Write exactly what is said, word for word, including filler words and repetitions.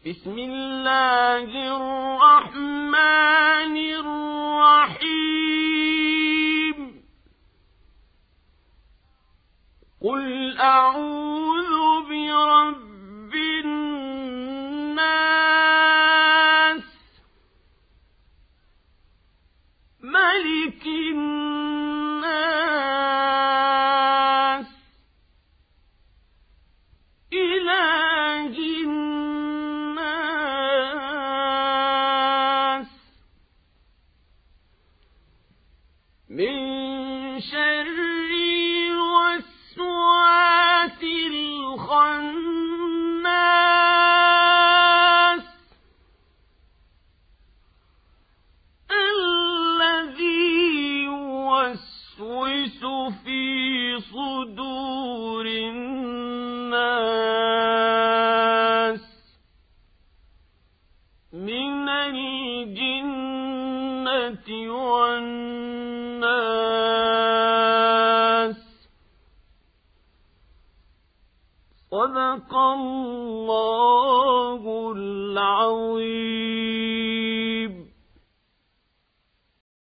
بسم الله الرحمن الرحيم قل أعوذ برب الناس ملك الناس إله الناس من شر الوسواس الخناس الذي يوسوس في صدور الناس من الجنة والناس صدق الله